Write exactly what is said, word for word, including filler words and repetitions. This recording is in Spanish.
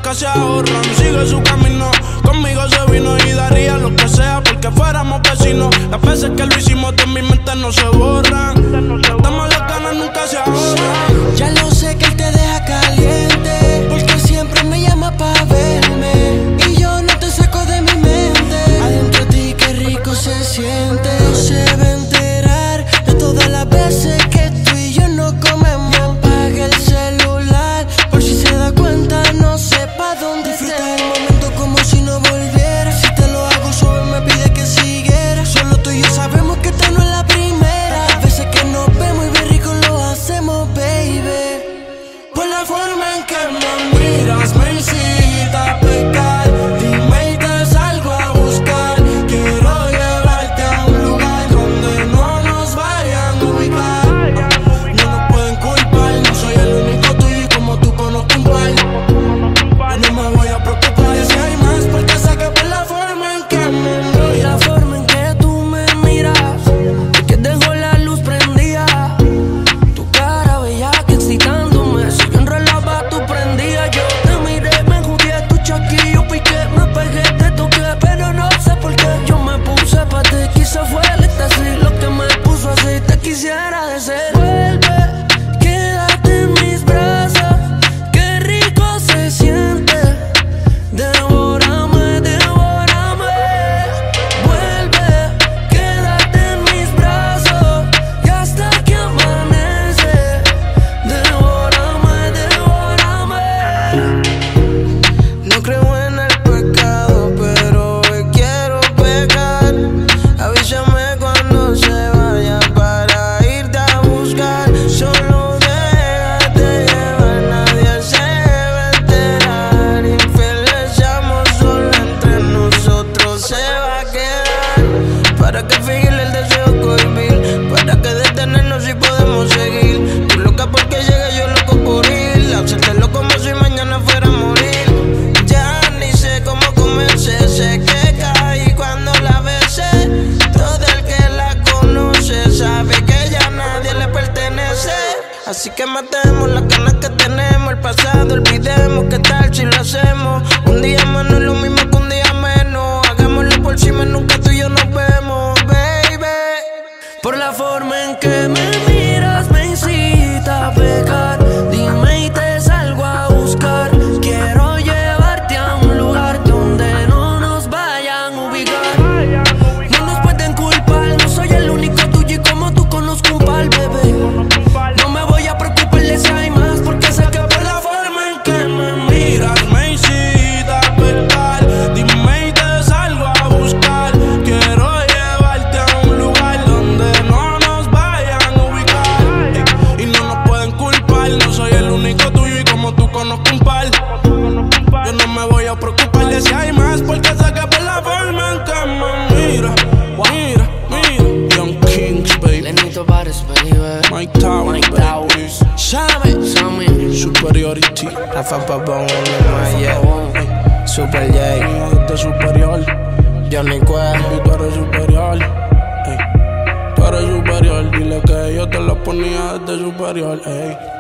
nunca se ahorran. Sigue su camino, conmigo se vino y daría lo que sea porque fuéramos vecinos. Las veces que lo hicimos de mi mente no se borran. Damos las ganas, nunca se ahorran. Ya lo sé que él te deja caliente, porque siempre me llama pa' verme y yo no te saco de mi mente. Adentro de ti qué rico se siente. No se va a enterar de todas las veces que tú y yo no comemos. Me apague el celular por si se da cuenta, no sepa dónde disfruta el momento como si no volviera. Si te lo hago suave me pide que siguiera. Solo tú y yo sabemos que esta no es la primera. Las veces que nos vemos y bien rico lo hacemos, baby. Por la forma en que me miras me incita a pecar. Dime y te salgo a buscar. Quiero llevarte a un lugar donde no nos vayan a ubicar. No nos pueden culpar, no soy el único tuyo y como tú conozco un par. Yo no me voy a preocupar si hay más, porque sé que por la forma en que me miras, la forma en que tú me miras, es que dejo la luz prendida. Tu cara bella que excitándome, si yo enrolaba tú prendías. Yo te miré, me jugué tu chaquillo, piqué, me pegué, te toqué, pero no sé por qué yo me puse pa' ti. Quizá fue el éxtasis lo que me puso así. Te quisiera de ser. Vuelve, quédate en mis brazos, qué rico se siente. Devórame, devórame. Vuelve, quédate en mis brazos y hasta que amanece. Devórame, devórame. No creo en el pecado, pero hoy quiero pecar. Avísame cuando se vaya para irte a buscar. Solo déjate llevar, nadie se va a enterar. Infieles seamos solo entre nosotros, se va a quedar. ¿Para que fingir el deseo cohibir? ¿Para que detenernos si podemos seguir? Tú loca porque llega, yo loco por ir. Hacértelo como si mañana fuera a morir. Ya ni sé cómo comencé, sé que caí cuando la besé. Todo el que la conoce sabe que ya nadie le pertenece. Así que matemos las ganas que tenemos, el pasado olvidemos. ¿Qué tal si lo hacemos? Un día más no es lo mismo que un día menos. Hagámoslo por cima, nunca tú y yo nos vemos, baby. Por la forma en que me miras me incita a pecar. Dime y te salgo a buscar. Quiero llevarte a un lugar donde no nos vayan a ubicar. No nos pueden culpar, no soy el único tuyo y como tú conozco un par, bebé. No me voy a preocupar de si hay más, porque sé que por la forma en que me miras me incita a pecar. Dime y te salgo a buscar. Quiero llevarte a un lugar donde no nos vayan a ubicar. Ey, y no nos pueden culpar, no soy el único tuyo y como tú conozco un par. Yo no me voy a preocupar de si hay más, porque sé que por la forma en que me mira, mira, mira. Young Kings, baby. Lenito Bares, baby. Mike Towers, Mike Towers. Sabe, Sammy. Superiority. Rafa Pabón, yeah. Super J. De superior. Johnny Quest. Y tú eres superior. Ey. Tú eres superior. Dile que yo te lo ponía desde superior. Ey.